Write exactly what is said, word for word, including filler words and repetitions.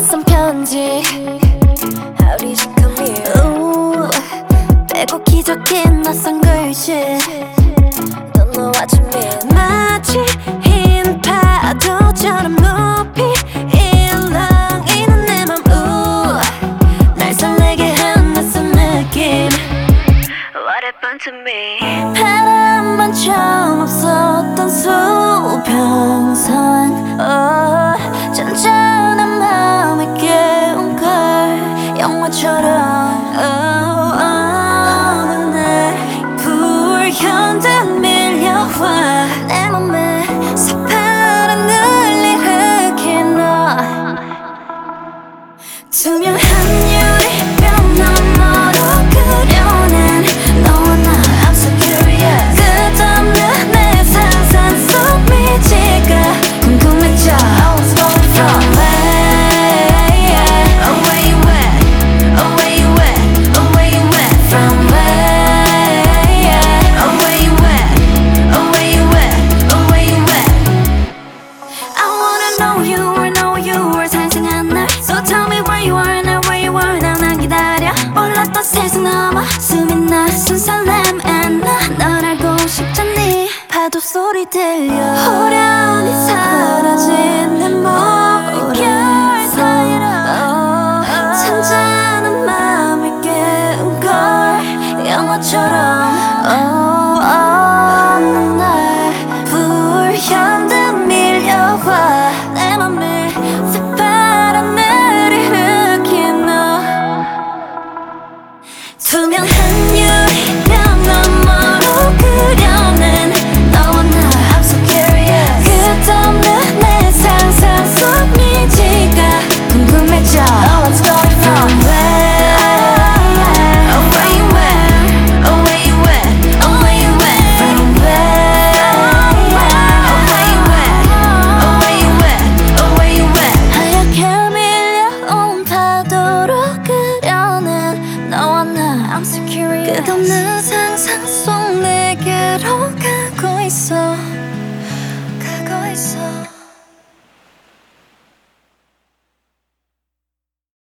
낯선 편지 How did you come here? 빼곡히 적힌 낯선 글씨 Don't know what you mean 마치 흰 파도처럼 높이 일렁이는 내 맘 날 설레게 한 낯선 느낌 What happened to me? 바람 반점 없었던 수평선 oh, 잔잔한 마음에 깨운 걸 영화처럼 oh, 어느 날 불현듯 밀려와 내 맘에 새파란 눈을 일으킨 너 투명한 유리병 너머로 그려낸 너와 나 I'm so curious 끝없는 내 상상 속 미지가 궁금해져 I was going from where Oh where you at Oh where you at Oh where you at From where Oh where you at Oh where you at Oh where you at I wanna know you or know you or 생생한 날 So tell me where you are now where you are now 난 기다려 몰랐던 세상 넘어 숨이 나선 설렘 and 널 알고 싶잖니 파도 소리 들려 호련히 사라진 내 물결 사이로 잔잔한 맘을 깨운 걸 영화처럼 oh, 어느 날 불현듯 밀려와 내 맘에 새파란 눈을 일으킨 너 투명한 유리병 너머로 그려낸 너와 나 I'm so curious 끝없는 내 상상 속 미지가 궁금해져 Oh what's going from where Oh where you at Oh where you at Oh where you at From where Oh where you at Oh where you at Oh where you at 하얗게 밀려온 파도로 그려낸 너와 나 I'm so curious 끝없는 상상 속 내게로 가고 있어 가고 있어